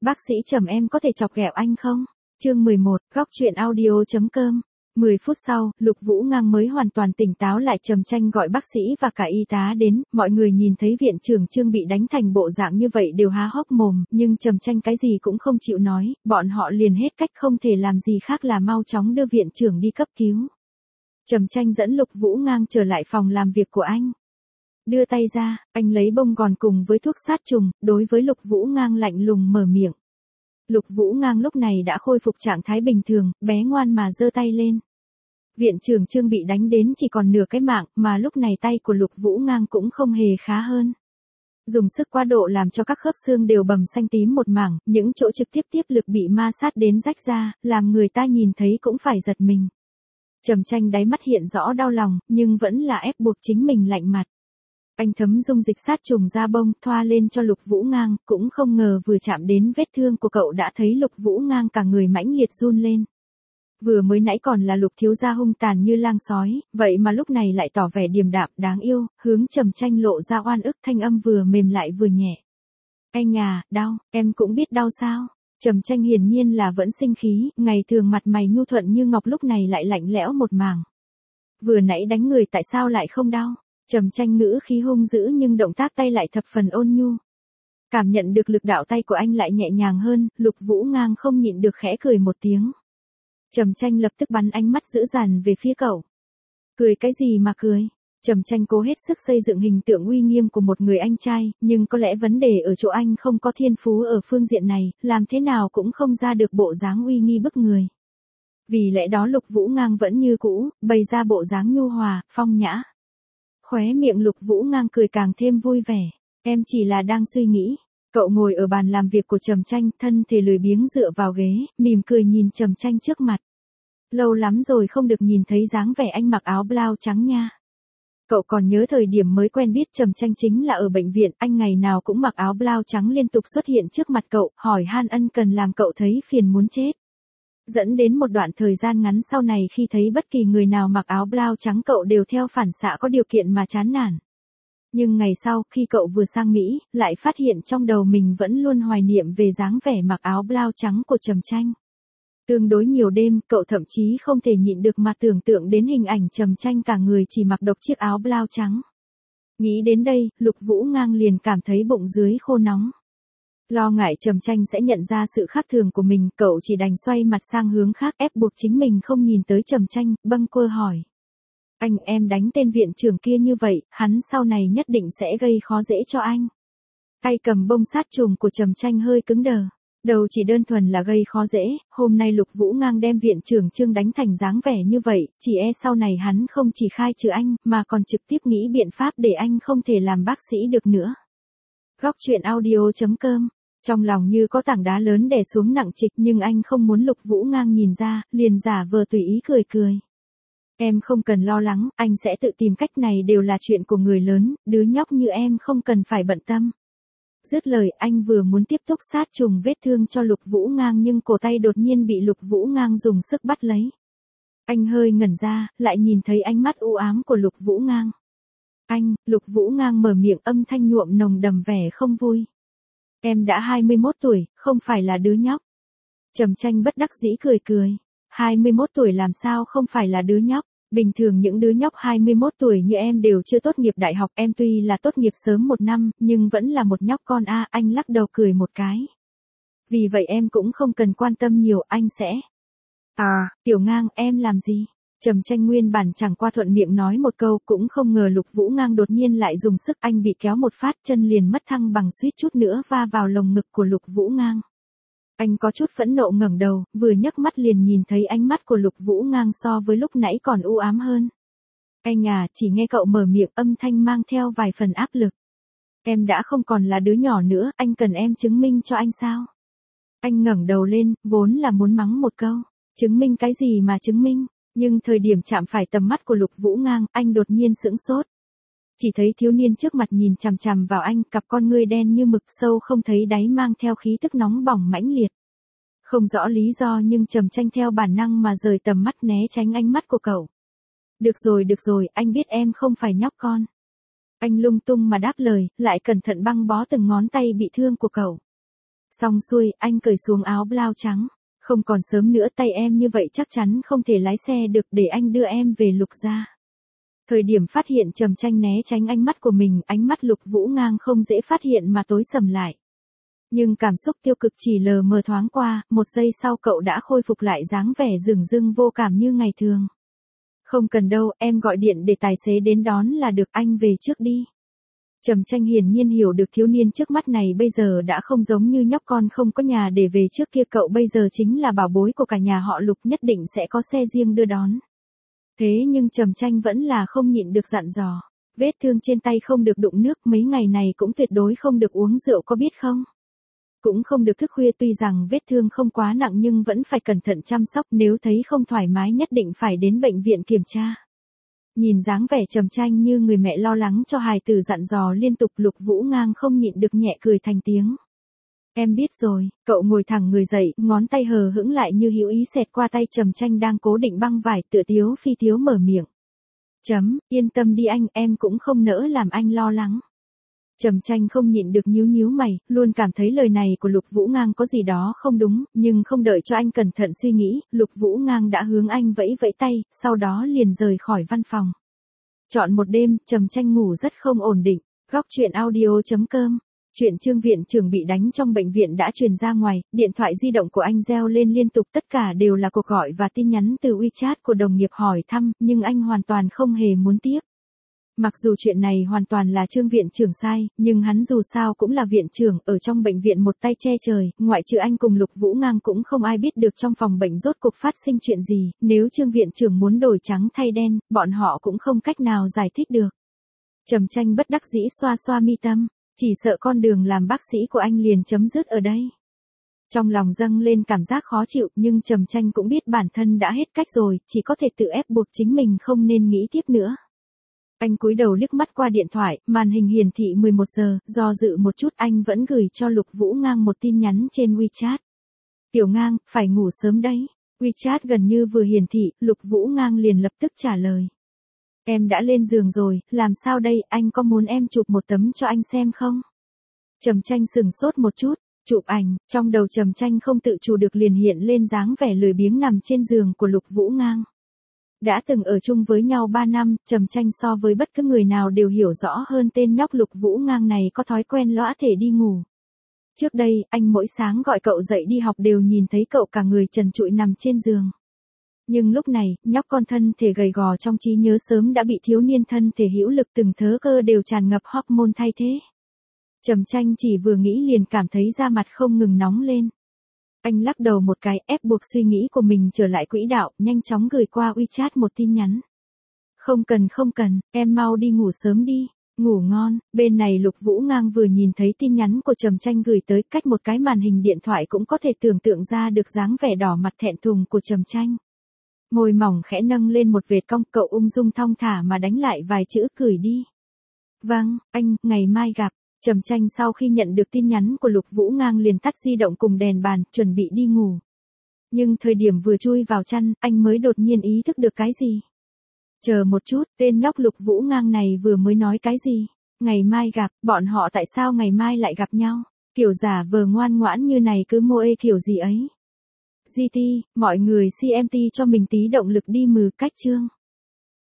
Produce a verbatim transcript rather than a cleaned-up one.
Bác sĩ Trầm em có thể chọc ghẹo anh không? Chương mười một, góc truyện audio.com. mười phút sau, Lục Vũ Ngang mới hoàn toàn tỉnh táo lại. Trầm Tranh gọi bác sĩ và cả y tá đến, mọi người nhìn thấy viện trưởng Trương bị đánh thành bộ dạng như vậy đều há hốc mồm, nhưng Trầm Tranh cái gì cũng không chịu nói, bọn họ liền hết cách không thể làm gì khác là mau chóng đưa viện trưởng đi cấp cứu. Trầm Tranh dẫn Lục Vũ Ngang trở lại phòng làm việc của anh. Đưa tay ra, anh lấy bông gòn cùng với thuốc sát trùng, đối với Lục Vũ Ngang lạnh lùng mở miệng. Lục Vũ Ngang lúc này đã khôi phục trạng thái bình thường, bé ngoan mà giơ tay lên. Viện trưởng Trương bị đánh đến chỉ còn nửa cái mạng, mà lúc này tay của Lục Vũ Ngang cũng không hề khá hơn. Dùng sức quá độ làm cho các khớp xương đều bầm xanh tím một mảng, những chỗ trực tiếp tiếp lực bị ma sát đến rách ra, làm người ta nhìn thấy cũng phải giật mình. Trầm Tranh đáy mắt hiện rõ đau lòng, nhưng vẫn là ép buộc chính mình lạnh mặt. Anh thấm dung dịch sát trùng da bông, thoa lên cho Lục Vũ Ngang, cũng không ngờ vừa chạm đến vết thương của cậu đã thấy Lục Vũ Ngang cả người mãnh liệt run lên. Vừa mới nãy còn là Lục thiếu gia hung tàn như lang sói, vậy mà lúc này lại tỏ vẻ điềm đạm đáng yêu, hướng Trầm Tranh lộ ra oan ức, thanh âm vừa mềm lại vừa nhẹ. Anh à, đau, em cũng biết đau sao? Trầm Tranh hiển nhiên là vẫn sinh khí, ngày thường mặt mày nhu thuận như ngọc lúc này lại lạnh lẽo một mảng. Vừa nãy đánh người tại sao lại không đau? Trầm Tranh ngữ khí hung dữ nhưng động tác tay lại thập phần ôn nhu. Cảm nhận được lực đạo tay của anh lại nhẹ nhàng hơn, Lục Vũ Ngang không nhịn được khẽ cười một tiếng. Trầm Tranh lập tức bắn ánh mắt dữ dằn về phía cậu. Cười cái gì mà cười? Trầm Tranh cố hết sức xây dựng hình tượng uy nghiêm của một người anh trai, nhưng có lẽ vấn đề ở chỗ anh không có thiên phú ở phương diện này, làm thế nào cũng không ra được bộ dáng uy nghi bức người. Vì lẽ đó Lục Vũ Ngang vẫn như cũ, bày ra bộ dáng nhu hòa, phong nhã. Khóe miệng Lục Vũ Ngang cười càng thêm vui vẻ. Em chỉ là đang suy nghĩ. Cậu ngồi ở bàn làm việc của Trầm Tranh, thân thể lười biếng dựa vào ghế, mỉm cười nhìn Trầm Tranh trước mặt. Lâu lắm rồi không được nhìn thấy dáng vẻ anh mặc áo blau trắng nha. Cậu còn nhớ thời điểm mới quen biết Trầm Tranh chính là ở bệnh viện, anh ngày nào cũng mặc áo blau trắng liên tục xuất hiện trước mặt cậu, hỏi han ân cần làm cậu thấy phiền muốn chết. Dẫn đến một đoạn thời gian ngắn sau này khi thấy bất kỳ người nào mặc áo blau trắng cậu đều theo phản xạ có điều kiện mà chán nản. Nhưng ngày sau, khi cậu vừa sang Mỹ, lại phát hiện trong đầu mình vẫn luôn hoài niệm về dáng vẻ mặc áo blau trắng của Trầm Tranh. Tương đối nhiều đêm, cậu thậm chí không thể nhịn được mà tưởng tượng đến hình ảnh Trầm Tranh cả người chỉ mặc độc chiếc áo blau trắng. Nghĩ đến đây, Lục Vũ Ngang liền cảm thấy bụng dưới khô nóng. Lo ngại Trầm Tranh sẽ nhận ra sự khác thường của mình, cậu chỉ đành xoay mặt sang hướng khác ép buộc chính mình không nhìn tới Trầm Tranh, bâng quơ hỏi. Anh em đánh tên viện trưởng kia như vậy, hắn sau này nhất định sẽ gây khó dễ cho anh. Tay cầm bông sát trùng của Trầm Tranh hơi cứng đờ. Đầu chỉ đơn thuần là gây khó dễ, hôm nay Lục Vũ Ngang đem viện trưởng Trương đánh thành dáng vẻ như vậy, chỉ e sau này hắn không chỉ khai trừ anh, mà còn trực tiếp nghĩ biện pháp để anh không thể làm bác sĩ được nữa. Góc truyện audio.com. Trong lòng như có tảng đá lớn đè xuống nặng trịch nhưng anh không muốn Lục Vũ Ngang nhìn ra, liền giả vờ tùy ý cười cười. Em không cần lo lắng, anh sẽ tự tìm cách, này đều là chuyện của người lớn, đứa nhóc như em không cần phải bận tâm. Dứt lời anh vừa muốn tiếp tục sát trùng vết thương cho Lục Vũ Ngang nhưng cổ tay đột nhiên bị Lục Vũ Ngang dùng sức bắt lấy. Anh hơi ngẩn ra, lại nhìn thấy ánh mắt u ám của Lục Vũ Ngang. Anh, Lục Vũ Ngang mở miệng âm thanh nhuộm nồng đầm vẻ không vui. Em đã hai mươi mốt tuổi, không phải là đứa nhóc. Trầm Tranh bất đắc dĩ cười cười. hai mươi mốt tuổi làm sao không phải là đứa nhóc? Bình thường những đứa nhóc hai mươi mốt tuổi như em đều chưa tốt nghiệp đại học, em tuy là tốt nghiệp sớm một năm, nhưng vẫn là một nhóc con a, anh lắc đầu cười một cái. Vì vậy em cũng không cần quan tâm nhiều, anh sẽ. À, Tiểu Ngang, em làm gì? Trầm Tranh nguyên bản chẳng qua thuận miệng nói một câu, cũng không ngờ Lục Vũ Ngang đột nhiên lại dùng sức, anh bị kéo một phát, chân liền mất thăng bằng, suýt chút nữa va vào lồng ngực của Lục Vũ Ngang. Anh có chút phẫn nộ ngẩng đầu, vừa nhấc mắt liền nhìn thấy ánh mắt của Lục Vũ Ngang so với lúc nãy còn u ám hơn. Anh à, chỉ nghe cậu mở miệng, âm thanh mang theo vài phần áp lực. Em đã không còn là đứa nhỏ nữa, anh cần em chứng minh cho anh sao? Anh ngẩng đầu lên, vốn là muốn mắng một câu. Chứng minh cái gì mà chứng minh? Nhưng thời điểm chạm phải tầm mắt của Lục Vũ Ngang, anh đột nhiên sững sốt. Chỉ thấy thiếu niên trước mặt nhìn chằm chằm vào anh, cặp con ngươi đen như mực sâu không thấy đáy mang theo khí tức nóng bỏng mãnh liệt. Không rõ lý do nhưng Trầm Tranh theo bản năng mà rời tầm mắt né tránh ánh mắt của cậu. Được rồi được rồi, anh biết em không phải nhóc con. Anh lung tung mà đáp lời, lại cẩn thận băng bó từng ngón tay bị thương của cậu. Xong xuôi, anh cởi xuống áo blau trắng. Không còn sớm nữa, tay em như vậy chắc chắn không thể lái xe được, để anh đưa em về Lục gia. Thời điểm phát hiện Trầm Tranh né tránh ánh mắt của mình, ánh mắt Lục Vũ Ngang không dễ phát hiện mà tối sầm lại. Nhưng cảm xúc tiêu cực chỉ lờ mờ thoáng qua, một giây sau cậu đã khôi phục lại dáng vẻ dửng dưng vô cảm như ngày thường. Không cần đâu, em gọi điện để tài xế đến đón là được, anh về trước đi. Trầm Tranh hiển nhiên hiểu được thiếu niên trước mắt này bây giờ đã không giống như nhóc con không có nhà để về trước kia, cậu bây giờ chính là bảo bối của cả nhà họ Lục, nhất định sẽ có xe riêng đưa đón. Thế nhưng Trầm Tranh vẫn là không nhịn được dặn dò, vết thương trên tay không được đụng nước, mấy ngày này cũng tuyệt đối không được uống rượu, có biết không? Cũng không được thức khuya, tuy rằng vết thương không quá nặng nhưng vẫn phải cẩn thận chăm sóc, nếu thấy không thoải mái nhất định phải đến bệnh viện kiểm tra. Nhìn dáng vẻ Trầm Tranh như người mẹ lo lắng cho hài tử dặn dò liên tục, Lục Vũ Ngang không nhịn được nhẹ cười thành tiếng. Em biết rồi, cậu ngồi thẳng người dậy, ngón tay hờ hững lại như hữu ý xẹt qua tay Trầm Tranh đang cố định băng vải, tựa tiếu phi tiếu mở miệng. Chấm, yên tâm đi anh, em cũng không nỡ làm anh lo lắng. Trầm Tranh không nhịn được nhíu nhíu mày, luôn cảm thấy lời này của Lục Vũ Ngang có gì đó không đúng, nhưng không đợi cho anh cẩn thận suy nghĩ, Lục Vũ Ngang đã hướng anh vẫy vẫy tay, sau đó liền rời khỏi văn phòng. Trọn một đêm, Trầm Tranh ngủ rất không ổn định. Góc truyện audio chấm com. Chuyện Trương viện trưởng bị đánh trong bệnh viện đã truyền ra ngoài, điện thoại di động của anh reo lên liên tục, tất cả đều là cuộc gọi và tin nhắn từ WeChat của đồng nghiệp hỏi thăm, nhưng anh hoàn toàn không hề muốn tiếp. Mặc dù chuyện này hoàn toàn là Trương viện trưởng sai, nhưng hắn dù sao cũng là viện trưởng, ở trong bệnh viện một tay che trời, ngoại trừ anh cùng Lục Vũ Ngang cũng không ai biết được trong phòng bệnh rốt cuộc phát sinh chuyện gì, nếu Trương viện trưởng muốn đổi trắng thay đen, bọn họ cũng không cách nào giải thích được. Trầm Tranh bất đắc dĩ xoa xoa mi tâm, chỉ sợ con đường làm bác sĩ của anh liền chấm dứt ở đây. Trong lòng dâng lên cảm giác khó chịu, nhưng Trầm Tranh cũng biết bản thân đã hết cách rồi, chỉ có thể tự ép buộc chính mình không nên nghĩ tiếp nữa. Anh cúi đầu liếc mắt qua điện thoại, màn hình hiển thị mười một giờ, do dự một chút anh vẫn gửi cho Lục Vũ Ngang một tin nhắn trên WeChat. Tiểu Ngang, phải ngủ sớm đấy. WeChat gần như vừa hiển thị, Lục Vũ Ngang liền lập tức trả lời. Em đã lên giường rồi, làm sao đây, anh có muốn em chụp một tấm cho anh xem không? Trầm Tranh sừng sốt một chút, chụp ảnh, trong đầu Trầm Tranh không tự chủ được liền hiện lên dáng vẻ lười biếng nằm trên giường của Lục Vũ Ngang. Đã từng ở chung với nhau ba năm, Trầm Tranh so với bất cứ người nào đều hiểu rõ hơn tên nhóc Lục Vũ Ngang này có thói quen lõa thể đi ngủ. Trước đây, anh mỗi sáng gọi cậu dậy đi học đều nhìn thấy cậu cả người trần trụi nằm trên giường. Nhưng lúc này, nhóc con thân thể gầy gò trong trí nhớ sớm đã bị thiếu niên thân thể hữu lực từng thớ cơ đều tràn ngập hormone thay thế. Trầm Tranh chỉ vừa nghĩ liền cảm thấy da mặt không ngừng nóng lên. Anh lắc đầu một cái, ép buộc suy nghĩ của mình trở lại quỹ đạo, nhanh chóng gửi qua WeChat một tin nhắn. Không cần không cần, em mau đi ngủ sớm đi, ngủ ngon. Bên này Lục Vũ Ngang vừa nhìn thấy tin nhắn của Trầm Tranh gửi tới, cách một cái màn hình điện thoại cũng có thể tưởng tượng ra được dáng vẻ đỏ mặt thẹn thùng của Trầm Tranh. Môi mỏng khẽ nâng lên một vệt cong, cậu ung dung thong thả mà đánh lại vài chữ gửi đi. Vâng, anh, ngày mai gặp. Trầm Tranh sau khi nhận được tin nhắn của Lục Vũ Ngang liền tắt di động cùng đèn bàn, chuẩn bị đi ngủ. Nhưng thời điểm vừa chui vào chăn, anh mới đột nhiên ý thức được cái gì. Chờ một chút, tên nhóc Lục Vũ Ngang này vừa mới nói cái gì? Ngày mai gặp, bọn họ tại sao ngày mai lại gặp nhau? Kiểu giả vờ ngoan ngoãn như này cứ mô ê kiểu gì ấy. giê tê, mọi người xê em tê cho mình tí động lực đi mừ cách chương.